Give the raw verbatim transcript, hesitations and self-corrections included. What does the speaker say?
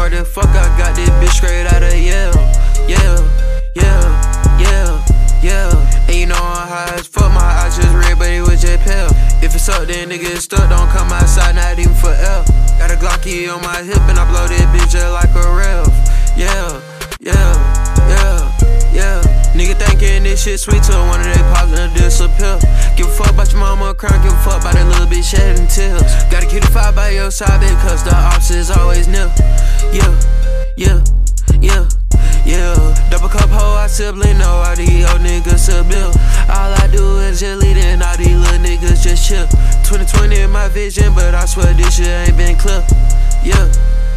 smart as fuck, I got this bitch straight out of Yale. Yeah, yeah, yeah, yeah. And you know I'm high as fuck, my eyes just red, but it was just pale. If it's up, then nigga it's stuck, don't come outside, not even for L. Got a Glocky on my hip and I blow that bitch just like a rev. Yeah, yeah, yeah, yeah. Nigga thinking this shit sweet till one of they partners disappear. Give a fuck about your mama crying, give a fuck about that little bitch shedding tears. Gotta keep the fire by your side because the ops is always near. Yeah, yeah, yeah, yeah. Double cup hoe, I sibling, know all these old niggas a bill. All I do is just lead and all these little niggas just chill. twenty twenty in my vision, but I swear this shit ain't been clear. Yeah.